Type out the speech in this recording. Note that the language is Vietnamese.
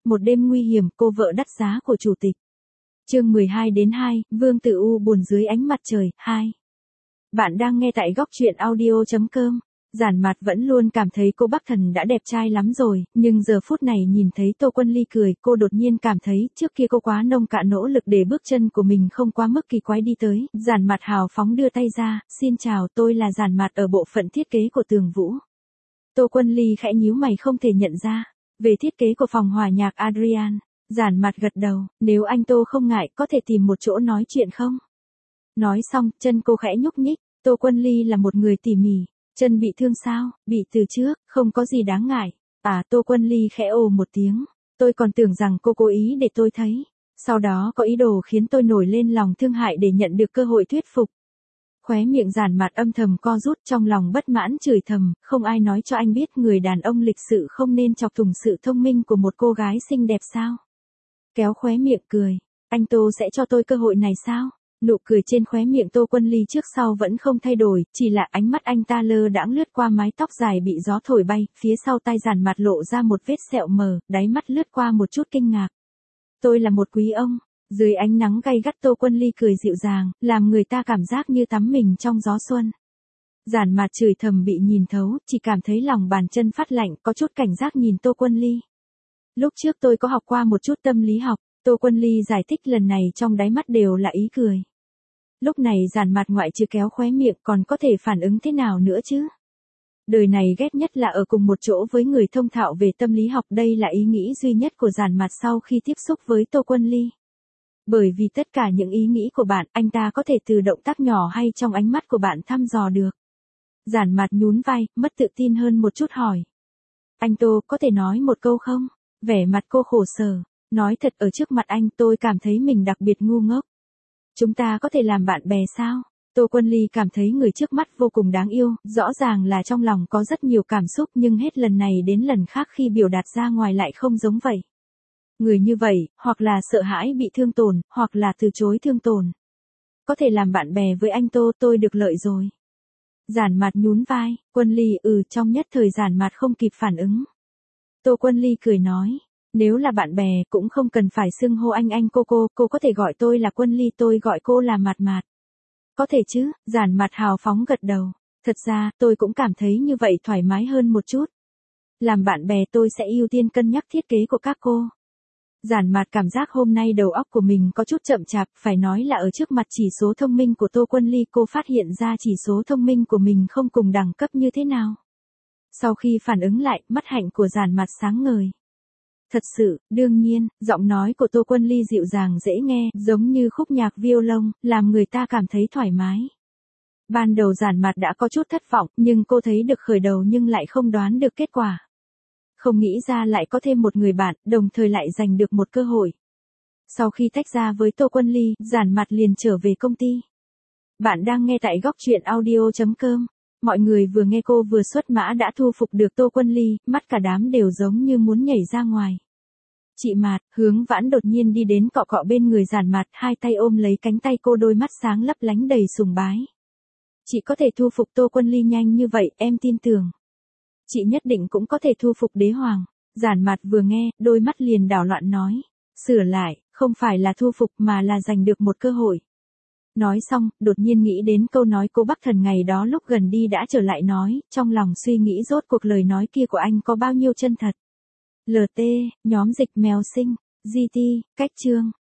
một đêm nguy hiểm, cô vợ đắt giá của chủ tịch. Chương 12-2, Vương Tử U buồn dưới ánh mặt trời, 2. Bạn đang nghe tại góc truyện audio.com. Giản Mạt vẫn luôn cảm thấy cô Bắc Thần đã đẹp trai lắm rồi, nhưng giờ phút này nhìn thấy Tô Quân Ly cười, cô đột nhiên cảm thấy trước kia cô quá nông cạn nỗ lực để bước chân của mình không quá mức kỳ quái đi tới. Giản Mạt hào phóng đưa tay ra, xin chào, tôi là Giản Mạt ở bộ phận thiết kế của Tường Vũ. Tô Quân Ly khẽ nhíu mày không thể nhận ra. Về thiết kế của phòng hòa nhạc Adrian, Giản Mạt gật đầu, nếu anh Tô không ngại có thể tìm một chỗ nói chuyện không? Nói xong, chân cô khẽ nhúc nhích, Tô Quân Ly là một người tỉ mỉ. Chân bị thương sao? Bị từ trước, không có gì đáng ngại. Tô Quân Ly khẽ ồ một tiếng. Tôi còn tưởng rằng cô cố ý để tôi thấy. Sau đó có ý đồ khiến tôi nổi lên lòng thương hại để nhận được cơ hội thuyết phục. Khóe miệng Giản Mạt âm thầm co rút, trong lòng bất mãn chửi thầm, không ai nói cho anh biết người đàn ông lịch sự không nên chọc thủng sự thông minh của một cô gái xinh đẹp sao? Kéo khóe miệng cười. Anh Tô sẽ cho tôi cơ hội này sao? Nụ cười trên khóe miệng Tô Quân Ly trước sau vẫn không thay đổi, chỉ là ánh mắt anh ta lơ đãng lướt qua mái tóc dài bị gió thổi bay, phía sau tai Giản Mạt lộ ra một vết sẹo mờ, đáy mắt lướt qua một chút kinh ngạc. Tôi là một quý ông. Dưới ánh nắng gay gắt Tô Quân Ly cười dịu dàng, làm người ta cảm giác như tắm mình trong gió xuân. Giản Mạt chửi thầm bị nhìn thấu, chỉ cảm thấy lòng bàn chân phát lạnh, có chút cảnh giác nhìn Tô Quân Ly. Lúc trước tôi có học qua một chút tâm lý học. Tô Quân Ly giải thích, lần này trong đáy mắt đều là ý cười. Lúc này Giản Mạt ngoại trừ kéo khóe miệng còn có thể phản ứng thế nào nữa chứ? Đời này ghét nhất là ở cùng một chỗ với người thông thạo về tâm lý học, đây là ý nghĩ duy nhất của Giản Mạt sau khi tiếp xúc với Tô Quân Ly. Bởi vì tất cả những ý nghĩ của bạn, anh ta có thể từ động tác nhỏ hay trong ánh mắt của bạn thăm dò được. Giản Mạt nhún vai, mất tự tin hơn một chút hỏi. Anh Tô, có thể nói một câu không? Vẻ mặt cô khổ sở. Nói thật, ở trước mặt anh tôi cảm thấy mình đặc biệt ngu ngốc. Chúng ta có thể làm bạn bè sao? Tô Quân Ly cảm thấy người trước mắt vô cùng đáng yêu, rõ ràng là trong lòng có rất nhiều cảm xúc nhưng hết lần này đến lần khác khi biểu đạt ra ngoài lại không giống vậy. Người như vậy, hoặc là sợ hãi bị thương tổn, hoặc là từ chối thương tổn. Có thể làm bạn bè với anh Tô, tôi được lợi rồi. Giản Mạt nhún vai, Quân Ly trong nhất thời Giản Mạt không kịp phản ứng. Tô Quân Ly cười nói. Nếu là bạn bè, cũng không cần phải xưng hô anh cô có thể gọi tôi là Quân Ly, tôi gọi cô là Mạt Mạt. Có thể chứ? Giản Mạt hào phóng gật đầu. Thật ra, tôi cũng cảm thấy như vậy thoải mái hơn một chút. Làm bạn bè tôi sẽ ưu tiên cân nhắc thiết kế của các cô. Giản Mạt cảm giác hôm nay đầu óc của mình có chút chậm chạp, phải nói là ở trước mặt chỉ số thông minh của Tô Quân Ly cô phát hiện ra chỉ số thông minh của mình không cùng đẳng cấp như thế nào. Sau khi phản ứng lại, mắt hạnh của Giản Mạt sáng ngời. Thật sự, đương nhiên, giọng nói của Tô Quân Ly dịu dàng dễ nghe, giống như khúc nhạc violon, làm người ta cảm thấy thoải mái. Ban đầu Giản Mạt đã có chút thất vọng, nhưng cô thấy được khởi đầu nhưng lại không đoán được kết quả. Không nghĩ ra lại có thêm một người bạn, đồng thời lại giành được một cơ hội. Sau khi tách ra với Tô Quân Ly, Giản Mạt liền trở về công ty. Bạn đang nghe tại góc truyện audio.com. Mọi người vừa nghe cô vừa xuất mã đã thu phục được Tô Quân Ly, mắt cả đám đều giống như muốn nhảy ra ngoài. Chị Mạt, Hướng Vãn đột nhiên đi đến cọ cọ bên người Giản Mạt, hai tay ôm lấy cánh tay cô, đôi mắt sáng lấp lánh đầy sùng bái. Chị có thể thu phục Tô Quân Ly nhanh như vậy, em tin tưởng. Chị nhất định cũng có thể thu phục Đế Hoàng. Giản Mạt vừa nghe, đôi mắt liền đảo loạn nói. Sửa lại, không phải là thu phục mà là giành được một cơ hội. Nói xong, đột nhiên nghĩ đến câu nói cô Bắc Thần ngày đó lúc gần đi đã trở lại nói, trong lòng suy nghĩ rốt cuộc lời nói kia của anh có bao nhiêu chân thật. LT, nhóm dịch mèo sinh, GT, cách chương.